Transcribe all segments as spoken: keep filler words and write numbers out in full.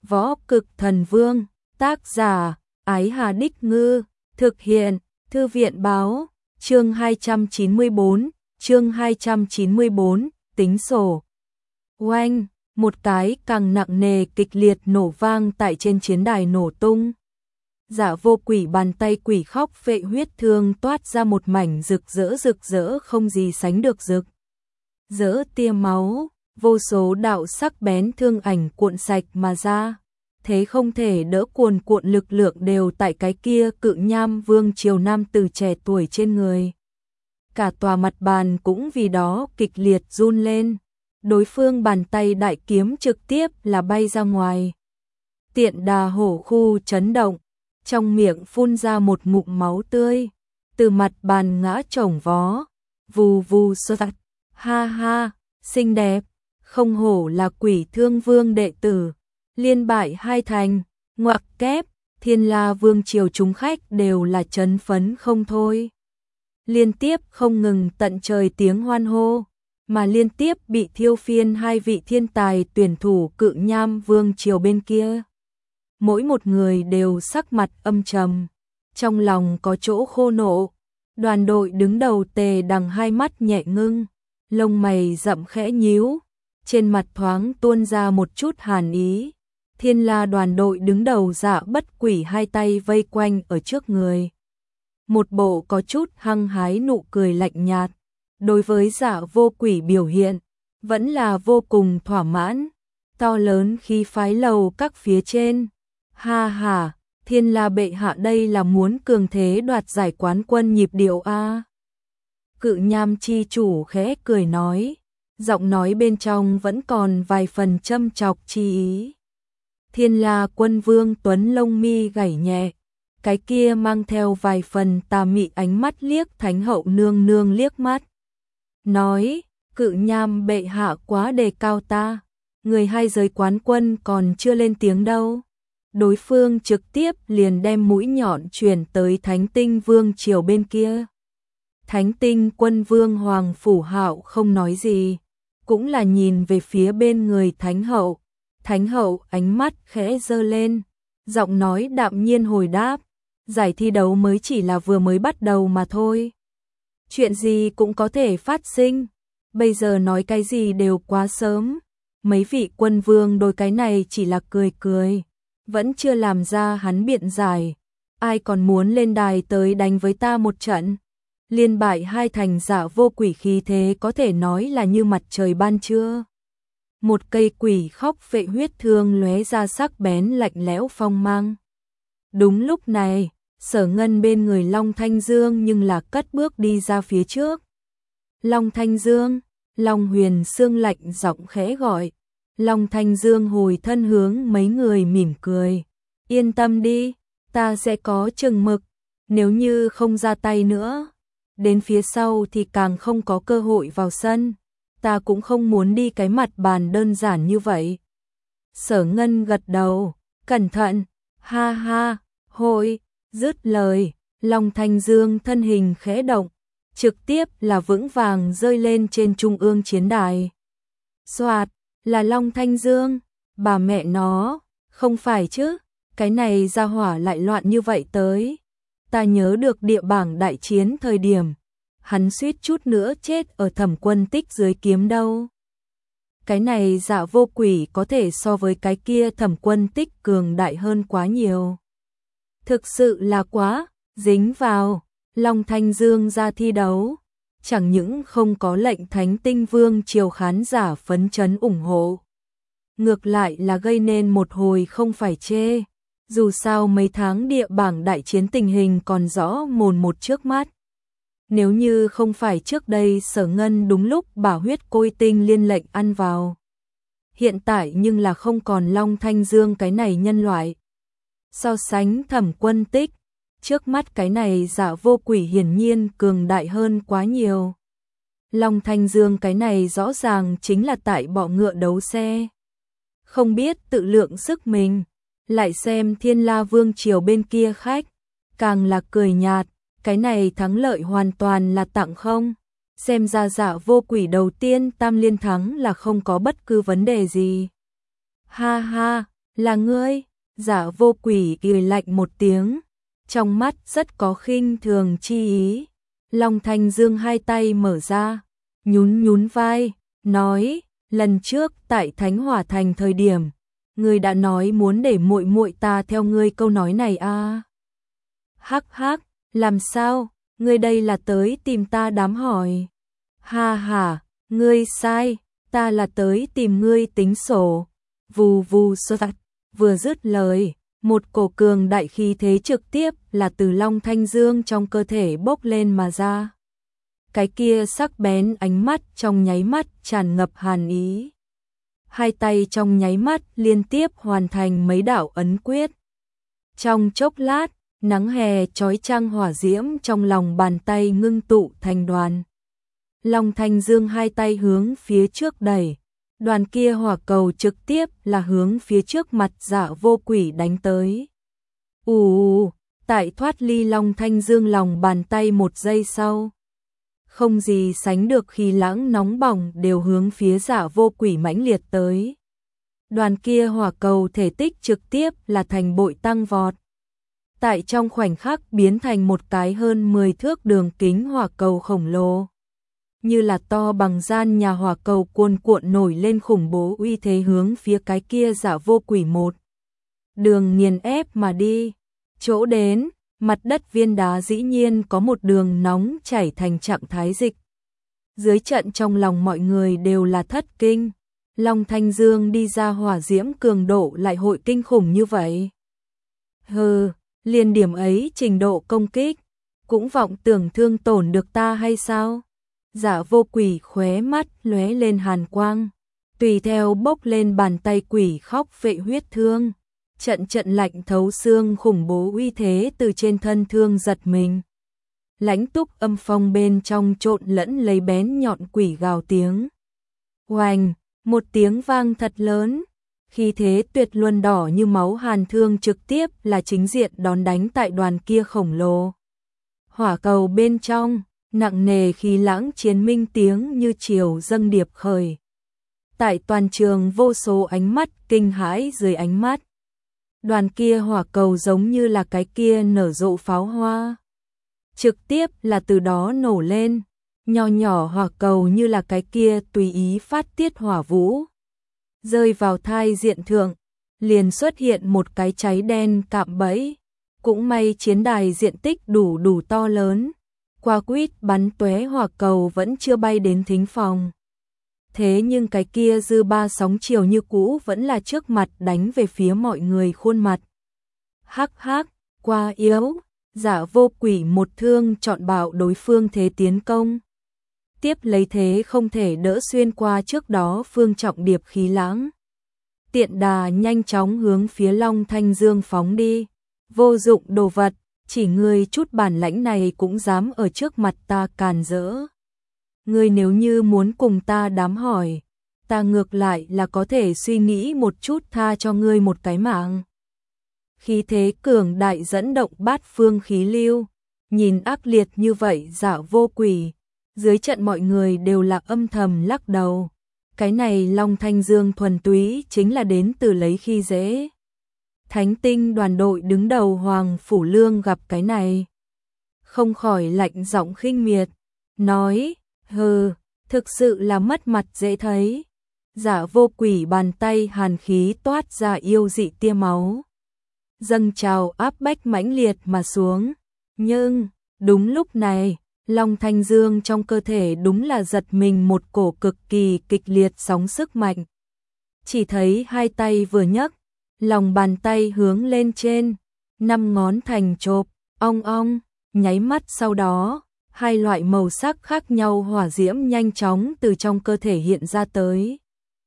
Võ Cực Thần Vương, tác giả, Ái Hà Đích Ngư, thực hiện, Thư viện Báo, chương hai trăm chín mươi tư, chương hai trăm chín mươi tư, tính sổ. Oanh, một cái càng nặng nề kịch liệt nổ vang tại trên chiến đài nổ tung. Dạ Vô Quỷ bàn tay quỷ khóc vệ huyết thương toát ra một mảnh rực rỡ rực rỡ không gì sánh được rực. Rỡ tia máu, vô số đạo sắc bén thương ảnh cuộn sạch mà ra. Thế không thể đỡ cuồn cuộn lực lượng đều tại cái kia cự nham vương triều nam tử trẻ tuổi trên người. Cả tòa mặt bàn cũng vì đó kịch liệt run lên. Đối phương bàn tay đại kiếm trực tiếp là bay ra ngoài. Tiện Đà hổ khu chấn động, trong miệng phun ra một ngụm máu tươi, từ mặt bàn ngã chồng vó, vù vù sơ tạch, ha ha, xinh đẹp, không hổ là Quỷ Thương Vương đệ tử, liên bại hai thành, ngoặc kép, Thiên La Vương triều chúng khách đều là chấn phấn không thôi. Liên tiếp không ngừng tận trời tiếng hoan hô, mà liên tiếp bị thiêu phiên hai vị thiên tài tuyển thủ cự nham vương triều bên kia. Mỗi một người đều sắc mặt âm trầm, trong lòng có chỗ khô nộ. Đoàn đội đứng đầu Tề Đằng hai mắt nhẹ ngưng, lông mày rậm khẽ nhíu, trên mặt thoáng tuôn ra một chút hàn ý. Thiên La đoàn đội đứng đầu Dạ Bất Quỷ hai tay vây quanh ở trước người. Một bộ có chút hăng hái nụ cười lạnh nhạt, đối với Dạ Vô Quỷ biểu hiện, vẫn là vô cùng thỏa mãn, to lớn khí phái lầu các phía trên. Ha ha, Thiên La bệ hạ đây là muốn cường thế đoạt giải quán quân nhịp điệu a. Cự nham chi chủ khẽ cười nói, giọng nói bên trong vẫn còn vài phần châm chọc chi ý. Thiên La quân vương tuấn lông mi gảy nhẹ, cái kia mang theo vài phần tà mị ánh mắt liếc Thánh hậu nương nương liếc mắt. Nói, cự nham bệ hạ quá đề cao ta, người hai giới quán quân còn chưa lên tiếng đâu. Đối phương trực tiếp liền đem mũi nhọn truyền tới Thánh Tinh Vương triều bên kia. Thánh Tinh quân vương Hoàng Phủ Hạo không nói gì, cũng là nhìn về phía bên người Thánh hậu. Thánh hậu ánh mắt khẽ giơ lên, giọng nói đạm nhiên hồi đáp, giải thi đấu mới chỉ là vừa mới bắt đầu mà thôi. Chuyện gì cũng có thể phát sinh, bây giờ nói cái gì đều quá sớm. Mấy vị quân vương đôi cái này chỉ là cười cười, vẫn chưa làm ra hắn biện giải. Ai còn muốn lên đài tới đánh với ta một trận? Liên bại hai thành Dạ Vô Quỷ khí thế có thể nói là như mặt trời ban trưa. Một cây quỷ khóc vệ huyết thương lóe ra sắc bén lạnh lẽo phong mang. Đúng lúc này, Sở Ngân bên người Long Thanh Dương nhưng là cất bước đi ra phía trước. Long Thanh Dương, Long Huyền Sương lạnh giọng khẽ gọi. Long Thanh Dương hồi thân hướng mấy người mỉm cười. Yên tâm đi, ta sẽ có chừng mực, nếu như không ra tay nữa, đến phía sau thì càng không có cơ hội vào sân. Ta cũng không muốn đi cái mặt bàn đơn giản như vậy. Sở Ngân gật đầu, cẩn thận, ha ha, hội, dứt lời, Long Thanh Dương thân hình khẽ động, trực tiếp là vững vàng rơi lên trên trung ương chiến đài. Soạt, là Long Thanh Dương, bà mẹ nó, không phải chứ, cái này ra hỏa lại loạn như vậy tới. Ta nhớ được địa bảng đại chiến thời điểm, hắn suýt chút nữa chết ở Thẩm Quân Tích dưới kiếm đâu. Cái này Dạ Vô Quỷ có thể so với cái kia Thẩm Quân Tích cường đại hơn quá nhiều. Thực sự là quá, dính vào, Long Thanh Dương ra thi đấu, chẳng những không có lệnh Thánh Tinh Vương triều khán giả phấn chấn ủng hộ, ngược lại là gây nên một hồi không phải chê. Dù sao mấy tháng địa bảng đại chiến tình hình còn rõ mồn một trước mắt. Nếu như không phải trước đây Sở Ngân đúng lúc bảo huyết côi tinh liên lệnh ăn vào, hiện tại nhưng là không còn Long Thanh Dương cái này nhân loại. So sánh Thẩm Quân Tích, trước mắt cái này Dạ Vô Quỷ hiển nhiên cường đại hơn quá nhiều. Long Thanh Dương cái này rõ ràng chính là tại bọ ngựa đấu xe, không biết tự lượng sức mình. Lại xem Thiên La Vương triều bên kia khách, càng là cười nhạt, cái này thắng lợi hoàn toàn là tặng không. Xem ra Dạ Vô Quỷ đầu tiên tam liên thắng là không có bất cứ vấn đề gì. Ha ha, Là ngươi? Giả Vô Quỷ cười lạnh một tiếng, trong mắt rất có khinh thường chi ý. Long Thanh Dương hai tay mở ra, nhún nhún vai, nói, lần trước tại Thánh Hỏa Thành thời điểm, ngươi đã nói muốn để muội muội ta theo ngươi câu nói này à? Hắc hắc, làm sao, ngươi đây là tới tìm ta đám hỏi. Ha ha, ngươi sai, ta là tới tìm ngươi tính sổ. Vù vù sơ tạch, vừa dứt lời, một cổ cường đại khí thế trực tiếp là từ Long Thanh Dương trong cơ thể bốc lên mà ra. Cái kia sắc bén ánh mắt trong nháy mắt tràn ngập hàn ý. Hai tay trong nháy mắt liên tiếp hoàn thành mấy đạo ấn quyết. Trong chốc lát, nắng hè chói chang hỏa diễm trong lòng bàn tay ngưng tụ thành đoàn. Long Thanh Dương hai tay hướng phía trước đẩy, đoàn kia hỏa cầu trực tiếp là hướng phía trước mặt Dạ Vô Quỷ đánh tới. Ù, tại thoát ly Long Thanh Dương lòng bàn tay một giây sau, không gì sánh được khí lãng nóng bỏng đều hướng phía Dạ Vô Quỷ mãnh liệt tới. Đoàn kia hỏa cầu thể tích trực tiếp là thành bội tăng vọt. Tại trong khoảnh khắc biến thành một cái hơn mười thước đường kính hỏa cầu khổng lồ. Như là to bằng gian nhà hỏa cầu cuồn cuộn nổi lên khủng bố uy thế hướng phía cái kia Dạ Vô Quỷ một đường nghiền ép mà đi. Chỗ đến, mặt đất viên đá dĩ nhiên có một đường nóng chảy thành trạng thái dịch. Dưới trận trong lòng mọi người đều là thất kinh. Long Thanh Dương đi ra hỏa diễm cường độ lại hội kinh khủng như vậy. Hừ, liền điểm ấy trình độ công kích, cũng vọng tưởng thương tổn được ta hay sao? Dạ Vô Quỷ khóe mắt lóe lên hàn quang, tùy theo bốc lên bàn tay quỷ khóc vệ huyết thương. Trận trận lạnh thấu xương khủng bố uy thế từ trên thân thương giật mình. Lãnh túc âm phong bên trong trộn lẫn lấy bén nhọn quỷ gào tiếng. Oanh, một tiếng vang thật lớn, khi thế tuyệt luân đỏ như máu hàn thương trực tiếp là chính diện đón đánh tại đoàn kia khổng lồ. Hỏa cầu bên trong, nặng nề khí lãng chiến minh tiếng như chiều dâng điệp khởi. Tại toàn trường vô số ánh mắt kinh hãi dưới ánh mắt. Đoàn kia hỏa cầu giống như là cái kia nở rộ pháo hoa. Trực tiếp là từ đó nổ lên, nho nhỏ hỏa cầu như là cái kia tùy ý phát tiết hỏa vũ. Rơi vào thai diện thượng, liền xuất hiện một cái cháy đen cạm bẫy. Cũng may chiến đài diện tích đủ đủ to lớn. Qua quýt bắn tóe hỏa cầu vẫn chưa bay đến thính phòng. Thế nhưng cái kia dư ba sóng chiều như cũ vẫn là trước mặt đánh về phía mọi người khuôn mặt. Hắc hắc, qua yếu, Dạ Vô Quỷ một thương chọn bạo đối phương thế tiến công. Tiếp lấy thế không thể đỡ xuyên qua trước đó phương trọng điệp khí lãng. Tiện đà nhanh chóng hướng phía Long Thanh Dương phóng đi. Vô dụng đồ vật, chỉ ngươi chút bản lãnh này cũng dám ở trước mặt ta càn rỡ. Ngươi nếu như muốn cùng ta đám hỏi, ta ngược lại là có thể suy nghĩ một chút tha cho ngươi một cái mạng. Khí thế cường đại dẫn động bát phương khí lưu, nhìn ác liệt như vậy Dạ Vô Quỷ, dưới trận mọi người đều là âm thầm lắc đầu. Cái này Long Thanh Dương thuần túy chính là đến từ lấy khi dễ. Thánh tinh đoàn đội đứng đầu Hoàng Phủ Lương gặp cái này, không khỏi lạnh giọng khinh miệt, nói, hừ, thực sự là mất mặt dễ thấy. Dạ Vô Quỷ bàn tay hàn khí toát ra yêu dị tia máu, dâng trào áp bách mãnh liệt mà xuống. Nhưng, đúng lúc này, Long Thanh Dương trong cơ thể đúng là giật mình một cổ cực kỳ kịch liệt sóng sức mạnh. Chỉ thấy hai tay vừa nhấc, lòng bàn tay hướng lên trên, năm ngón thành chộp, ong ong, nháy mắt sau đó, hai loại màu sắc khác nhau hỏa diễm nhanh chóng từ trong cơ thể hiện ra tới.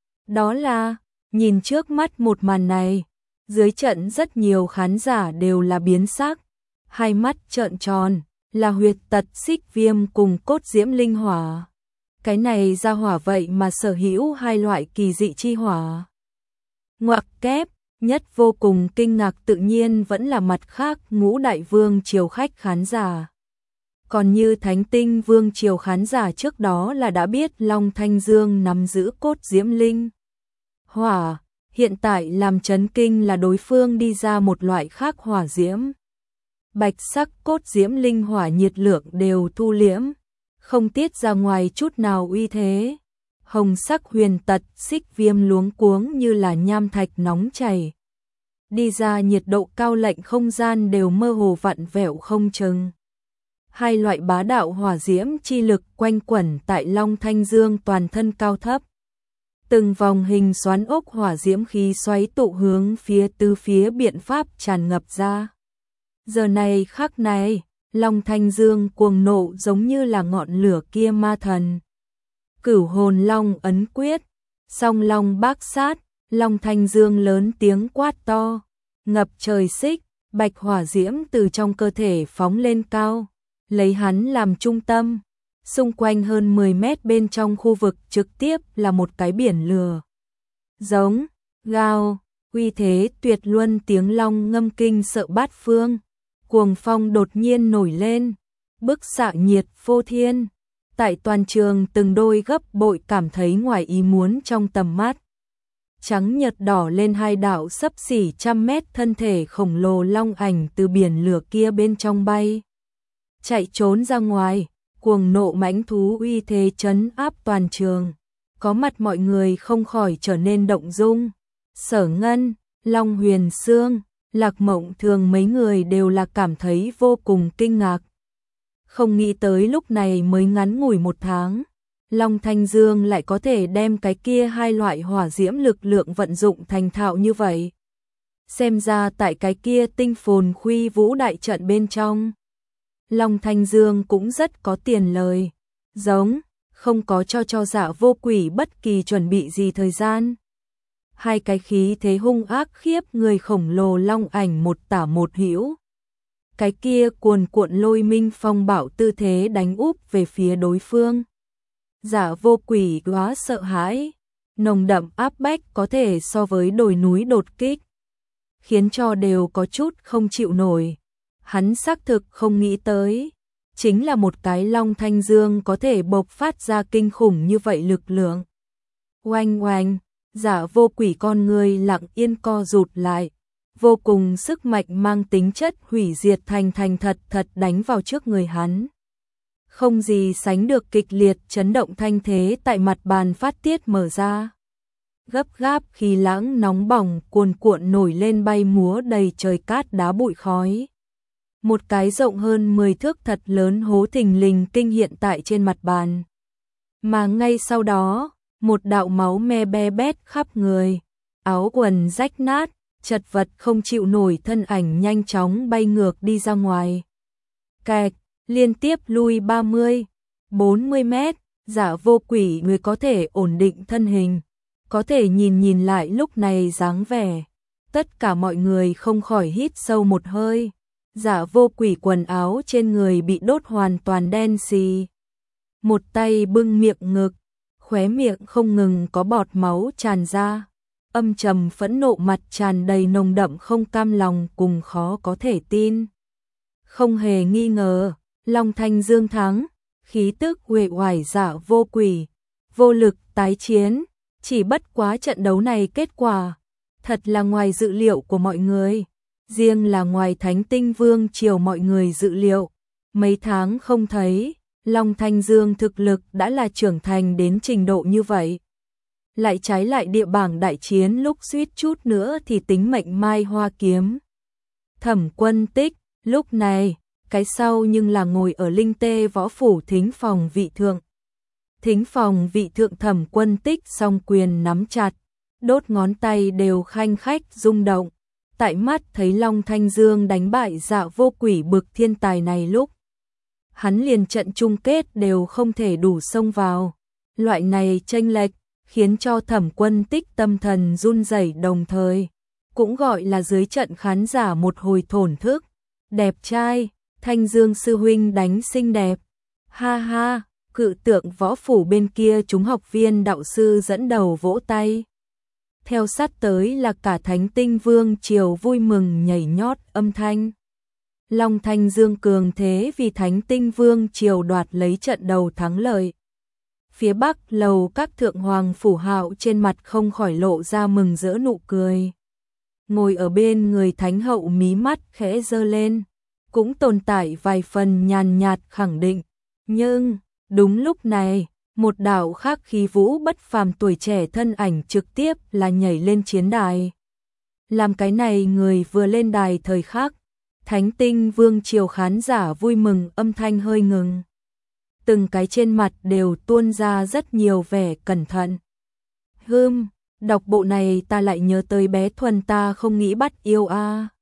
Đó là, nhìn trước mắt một màn này, dưới trận rất nhiều khán giả đều là biến sắc, hai mắt trợn tròn, là huyệt tật xích viêm cùng cốt diễm linh hỏa. Cái này ra hỏa vậy mà sở hữu hai loại kỳ dị chi hỏa. Ngoặc kép, nhất vô cùng kinh ngạc tự nhiên vẫn là mặt khác Ngũ Đại Vương triều khách khán giả. Còn như Thánh Tinh Vương triều khán giả trước đó là đã biết Long Thanh Dương nắm giữ cốt diễm linh hỏa, Hiện tại làm chấn kinh là đối phương đi ra một loại khác hỏa diễm. Bạch sắc cốt diễm linh hỏa nhiệt lượng đều thu liễm, không tiết ra ngoài chút nào uy thế. Hồng sắc huyền tật xích viêm luống cuống như là nham thạch nóng chảy. Đi ra nhiệt độ cao lệnh không gian đều mơ hồ vặn vẹo không chừng. Hai loại bá đạo hỏa diễm chi lực quanh quẩn tại Long Thanh Dương toàn thân cao thấp. Từng vòng hình xoắn ốc hỏa diễm khí xoáy tụ hướng phía tứ phía biện pháp tràn ngập ra. Giờ này khắc này, Long Thanh Dương cuồng nộ giống như là ngọn lửa kia ma thần. Cửu hồn long ấn quyết, song long bác sát, Long Thanh Dương lớn tiếng quát to, ngập trời xích, bạch hỏa diễm từ trong cơ thể phóng lên cao, lấy hắn làm trung tâm. Xung quanh hơn mười mét bên trong khu vực trực tiếp là một cái biển lửa. Giống, gào, uy thế tuyệt luân tiếng long ngâm kinh sợ bát phương. Cuồng phong đột nhiên nổi lên, bức xạ nhiệt phô thiên. Tại toàn trường từng đôi gấp bội cảm thấy ngoài ý muốn trong tầm mắt. Trắng nhật đỏ lên hai đạo sấp xỉ trăm mét thân thể khổng lồ long ảnh từ biển lửa kia bên trong bay. Chạy trốn ra ngoài, cuồng nộ mãnh thú uy thế trấn áp toàn trường. Có mặt mọi người không khỏi trở nên động dung. Sở Ngân, Long Huyền Sương, Lạc Mộng Thường mấy người đều là cảm thấy vô cùng kinh ngạc. Không nghĩ tới lúc này mới ngắn ngủi một tháng, Long Thanh Dương lại có thể đem cái kia hai loại hỏa diễm lực lượng vận dụng thành thạo như vậy. Xem ra tại cái kia tinh phồn khuy vũ đại trận bên trong, Long Thanh Dương cũng rất có tiền lời. Giống, không có cho cho Dạ Vô Quỷ bất kỳ chuẩn bị gì thời gian. Hai cái khí thế hung ác khiếp người khổng lồ long ảnh một tả một hữu. Cái kia cuồn cuộn lôi minh phong bảo tư thế đánh úp về phía đối phương. Dạ Vô Quỷ quá sợ hãi, nồng đậm áp bách có thể so với đồi núi đột kích, khiến cho đều có chút không chịu nổi. Hắn xác thực không nghĩ tới, chính là một cái Long Thanh Dương có thể bộc phát ra kinh khủng như vậy lực lượng. Oanh oanh, Dạ Vô Quỷ con người lặng yên co rụt lại, vô cùng sức mạnh mang tính chất hủy diệt thành thành thật thật đánh vào trước người hắn. Không gì sánh được kịch liệt chấn động thanh thế tại mặt bàn phát tiết mở ra. Gấp gáp khí lãng nóng bỏng cuồn cuộn nổi lên bay múa đầy trời cát đá bụi khói. Một cái rộng hơn mười thước thật lớn hố thình lình kinh hiện tại trên mặt bàn. Mà ngay sau đó, một đạo máu me be bét khắp người, áo quần rách nát, chật vật không chịu nổi thân ảnh nhanh chóng bay ngược đi ra ngoài. Kẹt, liên tiếp lui ba mươi, bốn mươi mét, Dạ Vô Quỷ người có thể ổn định thân hình, có thể nhìn nhìn lại lúc này dáng vẻ. Tất cả mọi người không khỏi hít sâu một hơi. Dạ Vô Quỷ quần áo trên người bị đốt hoàn toàn đen xì. Một tay bưng miệng ngực, khóe miệng không ngừng có bọt máu tràn ra. Âm trầm phẫn nộ mặt tràn đầy nồng đậm không cam lòng cùng khó có thể tin. Không hề nghi ngờ, Long Thanh Dương thắng, khí tức uể oải Dạ Vô Quỷ, vô lực tái chiến, chỉ bất quá trận đấu này kết quả thật là ngoài dự liệu của mọi người, riêng là ngoài Thánh Tinh Vương triều mọi người dự liệu. Mấy tháng không thấy, Long Thanh Dương thực lực đã là trưởng thành đến trình độ như vậy. Lại trái lại địa bảng đại chiến lúc suýt chút nữa thì tính mệnh mai hoa kiếm. Thẩm Quân Tích, lúc này, cái sau nhưng là ngồi ở linh tê võ phủ thính phòng vị thượng. Thính phòng vị thượng Thẩm Quân Tích song quyền nắm chặt, đốt ngón tay đều khanh khách rung động. Tại mắt thấy Long Thanh Dương đánh bại Dạ Vô Quỷ bực thiên tài này lúc, hắn liền trận chung kết đều không thể đủ xông vào. Loại này chênh lệch khiến cho Thẩm Quân Tích tâm thần run rẩy, đồng thời cũng gọi là dưới trận khán giả một hồi thổn thức. Đẹp trai, Thanh Dương sư huynh đánh xinh đẹp. Ha ha, cự tượng võ phủ bên kia chúng học viên đạo sư dẫn đầu vỗ tay. Theo sát tới là cả Thánh Tinh Vương triều vui mừng nhảy nhót âm thanh. Long Thanh Dương cường thế vì Thánh Tinh Vương triều đoạt lấy trận đầu thắng lợi. Phía bắc lầu các thượng hoàng phủ hạo trên mặt không khỏi lộ ra mừng rỡ nụ cười. Ngồi ở bên người thánh hậu mí mắt khẽ giơ lên, cũng tồn tại vài phần nhàn nhạt khẳng định. Nhưng, đúng lúc này, một đạo khác khí vũ bất phàm tuổi trẻ thân ảnh trực tiếp là nhảy lên chiến đài. Làm cái này người vừa lên đài thời khắc, Thánh Tinh Vương triều khán giả vui mừng âm thanh hơi ngừng. Từng cái trên mặt đều tuôn ra rất nhiều vẻ cẩn thận. Hừm, đọc bộ này ta lại nhớ tới bé Thuần ta không nghĩ bắt yêu a.